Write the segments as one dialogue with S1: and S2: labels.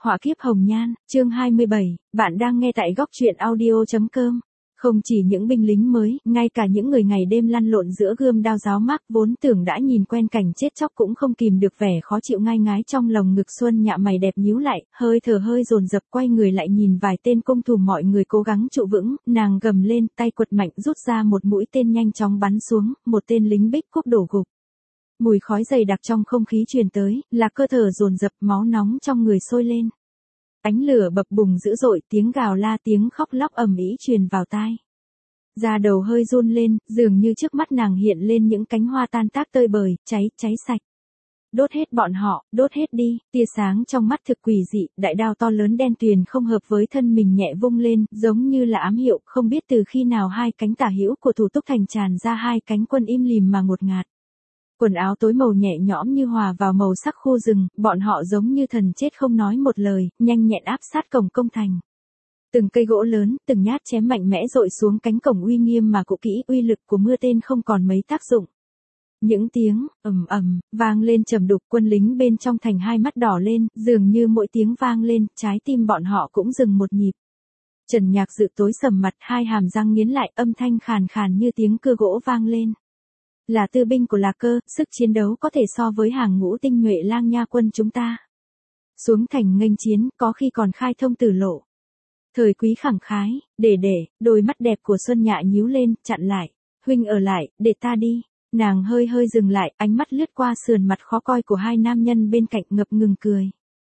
S1: Họa kiếp hồng nhan, chương 27, bạn đang nghe tại góc truyện audio.com. Không chỉ những binh lính mới, ngay cả những người ngày đêm lăn lộn giữa gươm đao giáo mác vốn tưởng đã nhìn quen cảnh chết chóc cũng không kìm được vẻ khó chịu ngai ngái trong lồng ngực. Xuân Nhạ mày đẹp nhíu lại, hơi thở hơi dồn dập quay người lại nhìn vài tên công thủ mọi người cố gắng trụ vững, nàng gầm lên, tay quật mạnh rút ra một mũi tên nhanh chóng bắn xuống, một tên lính Bích Quốc đổ gục. Mùi khói dày đặc trong không khí truyền tới, là cơ thể dồn dập, máu nóng trong người sôi lên. Ánh lửa bập bùng dữ dội, tiếng gào la tiếng khóc lóc ầm ĩ truyền vào tai. Da đầu hơi run lên, dường như trước mắt nàng hiện lên những cánh hoa tan tác tơi bời, cháy sạch. Đốt hết bọn họ, đốt hết đi, tia sáng trong mắt thực quỷ dị, đại đao to lớn đen tuyền không hợp với thân mình nhẹ vung lên, giống như là ám hiệu, không biết từ khi nào hai cánh tả hữu của Thủ Túc Thành tràn ra hai cánh quân im lìm mà ngột ngạt. Quần áo tối màu nhẹ nhõm như hòa vào màu sắc khu rừng, bọn họ giống như thần chết không nói một lời, nhanh nhẹn áp sát cổng công thành. Từng cây gỗ lớn, từng nhát chém mạnh mẽ dội xuống cánh cổng uy nghiêm mà cũ kỹ, uy lực của mưa tên không còn mấy tác dụng. Những tiếng ầm ầm vang lên trầm đục, quân lính bên trong thành hai mắt đỏ lên, dường như mỗi tiếng vang lên, trái tim bọn họ cũng dừng một nhịp. Trần Nhạc Dự tối sầm mặt, hai hàm răng nghiến lại, âm thanh khàn khàn như tiếng cưa gỗ vang lên. Là tư binh của Lạc Cơ, sức chiến đấu có thể so với hàng ngũ tinh nhuệ Lang Nha quân chúng ta. Xuống thành nghênh chiến, có khi còn khai thông tử lộ. Thời Quý khẳng khái, để, đôi mắt đẹp của Xuân Nhạ nhíu lên, chặn lại. Huynh ở lại, để ta đi. Nàng hơi dừng lại, ánh mắt lướt qua sườn mặt khó coi của hai nam nhân bên cạnh ngập ngừng cười.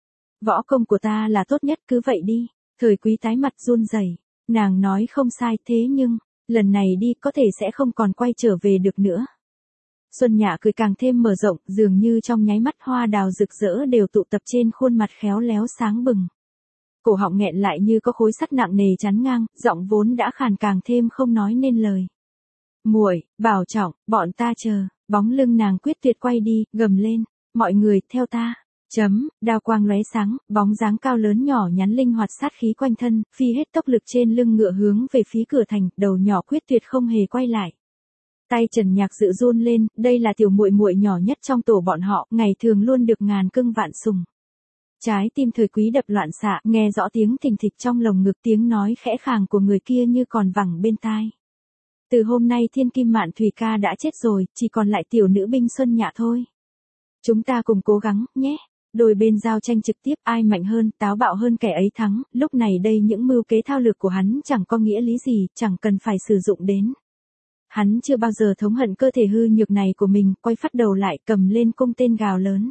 S1: Võ công của ta là tốt nhất, cứ vậy đi. Thời Quý tái mặt run rẩy. Nàng nói không sai, thế nhưng, lần này đi có thể sẽ không còn quay trở về được nữa. Xuân Nhạ cười càng thêm mở rộng, dường như trong nháy mắt hoa đào rực rỡ đều tụ tập trên khuôn mặt khéo léo sáng bừng. Cổ họng nghẹn lại như có khối sắt nặng nề chắn ngang, giọng vốn đã khàn càng thêm không nói nên lời. Muội, bảo trọng, bọn ta chờ. Bóng lưng nàng quyết tuyệt quay đi, gầm lên, mọi người theo ta. Đao quang lóe sáng, bóng dáng cao lớn nhỏ nhắn linh hoạt sát khí quanh thân, phi hết tốc lực trên lưng ngựa hướng về phía cửa thành, đầu nhỏ quyết tuyệt không hề quay lại. Tay Trần Nhạc Dự run lên, đây là tiểu muội muội nhỏ nhất trong tổ bọn họ, ngày thường luôn được ngàn cưng vạn sủng. Trái tim Thời Quý đập loạn xạ, nghe rõ tiếng thình thịch trong lồng ngực, tiếng nói khẽ khàng của người kia như còn vẳng bên tai. Từ hôm nay Thiên Kim Mạn Thủy ca đã chết rồi, chỉ còn lại tiểu nữ binh Xuân Nhạ thôi. Chúng ta cùng cố gắng, nhé. Đôi bên giao tranh trực tiếp, ai mạnh hơn, táo bạo hơn kẻ ấy thắng, lúc này đây những mưu kế thao lược của hắn chẳng có nghĩa lý gì, chẳng cần phải sử dụng đến. Hắn chưa bao giờ thống hận cơ thể hư nhược này của mình, quay phát đầu lại, cầm lên cung tên gào lớn.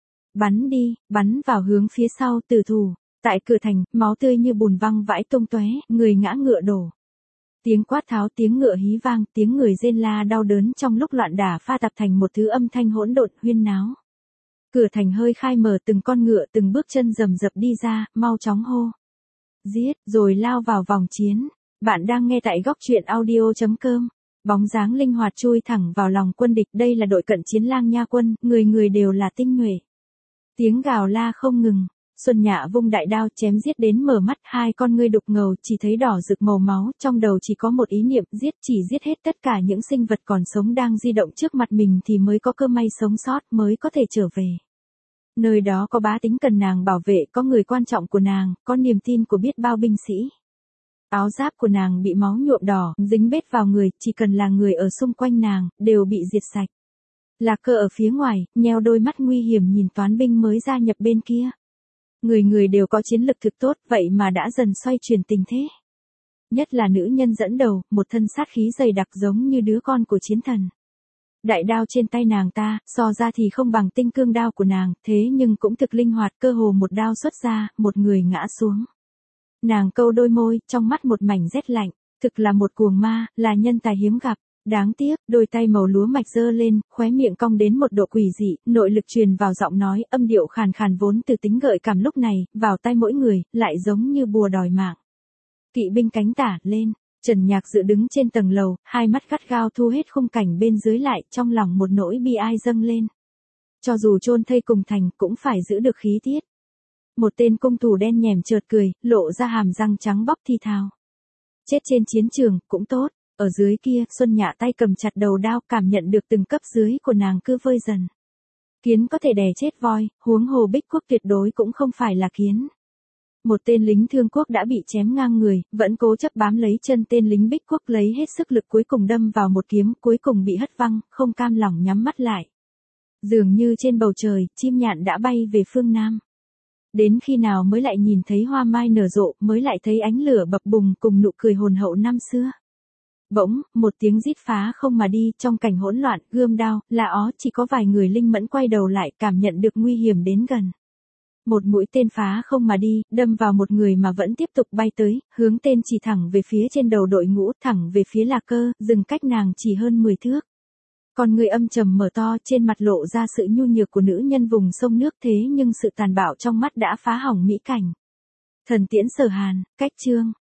S1: Bắn đi, bắn vào hướng phía sau, tử thủ. Tại cửa thành, máu tươi như bùn văng vãi tung tóe, người ngã ngựa đổ. Tiếng quát tháo, tiếng ngựa hí vang, tiếng người rên la đau đớn trong lúc loạn đả pha tập thành một thứ âm thanh hỗn độn huyên náo. Cửa thành hơi khai mở, từng con ngựa từng bước chân rầm rập đi ra, mau chóng hô. Giết, rồi lao vào vòng chiến. Bạn đang nghe tại góc truyện audio.com. Bóng dáng linh hoạt chui thẳng vào lòng quân địch, đây là đội cận chiến Lang Nha quân, người đều là tinh nhuệ. Tiếng gào la không ngừng, Xuân Nhạ vung đại đao chém giết đến mở mắt, hai con ngươi đục ngầu chỉ thấy đỏ rực màu máu, trong đầu chỉ có một ý niệm, giết, chỉ giết hết tất cả những sinh vật còn sống đang di động trước mặt mình thì mới có cơ may sống sót, mới có thể trở về. Nơi đó có bá tính cần nàng bảo vệ, có người quan trọng của nàng, có niềm tin của biết bao binh sĩ. Áo giáp của nàng bị máu nhuộm đỏ, dính bết vào người, chỉ cần là người ở xung quanh nàng, đều bị diệt sạch. Lạc Cơ ở phía ngoài, nheo đôi mắt nguy hiểm nhìn toán binh mới gia nhập bên kia. Người đều có chiến lực thực tốt, vậy mà đã dần xoay chuyển tình thế. Nhất là nữ nhân dẫn đầu, một thân sát khí dày đặc giống như đứa con của chiến thần. Đại đao trên tay nàng ta, so ra thì không bằng tinh cương đao của nàng, thế nhưng cũng thực linh hoạt, cơ hồ một đao xuất ra, một người ngã xuống. Nàng câu đôi môi, trong mắt một mảnh rét lạnh, thực là một cuồng ma, là nhân tài hiếm gặp. Đáng tiếc, đôi tay màu lúa mạch giơ lên, khóe miệng cong đến một độ quỷ dị, nội lực truyền vào giọng nói, âm điệu khàn khàn vốn từ tính gợi cảm lúc này, vào tay mỗi người, lại giống như bùa đòi mạng. Kỵ binh cánh tả, lên. Trần Nhạc Dự đứng trên tầng lầu, hai mắt gắt gao thu hết khung cảnh bên dưới lại, trong lòng một nỗi bi ai dâng lên. Cho dù chôn thây cùng thành, cũng phải giữ được khí tiết. Một tên cung thủ đen nhẻm chợt cười, lộ ra hàm răng trắng bóc thi thào. Chết trên chiến trường, cũng tốt. Ở dưới kia, Xuân Nhạ tay cầm chặt đầu đao, cảm nhận được từng cấp dưới của nàng cứ vơi dần. Kiến có thể đè chết voi, huống hồ Bích Quốc tuyệt đối cũng không phải là kiến. Một tên lính thương quốc đã bị chém ngang người, vẫn cố chấp bám lấy chân tên lính Bích quốc lấy hết sức lực cuối cùng đâm vào một kiếm, cuối cùng bị hất văng, không cam lòng nhắm mắt lại. Dường như trên bầu trời, chim nhạn đã bay về phương Nam. Đến khi nào mới lại nhìn thấy hoa mai nở rộ, mới lại thấy ánh lửa bập bùng cùng nụ cười hồn hậu năm xưa. Bỗng, một tiếng rít phá không mà đi, trong cảnh hỗn loạn, gươm đao, la ó, chỉ có vài người linh mẫn quay đầu lại, cảm nhận được nguy hiểm đến gần. Một mũi tên phá không mà đi, đâm vào một người mà vẫn tiếp tục bay tới, hướng tên chỉ thẳng về phía trên đầu đội ngũ, thẳng về phía Lạc Cơ, dừng cách nàng chỉ hơn 10 thước. Con người âm trầm mở to, trên mặt lộ ra sự nhu nhược của nữ nhân vùng sông nước, thế nhưng sự tàn bạo trong mắt đã phá hỏng mỹ cảnh. Thần tiễn Sở Hàn, cách chương.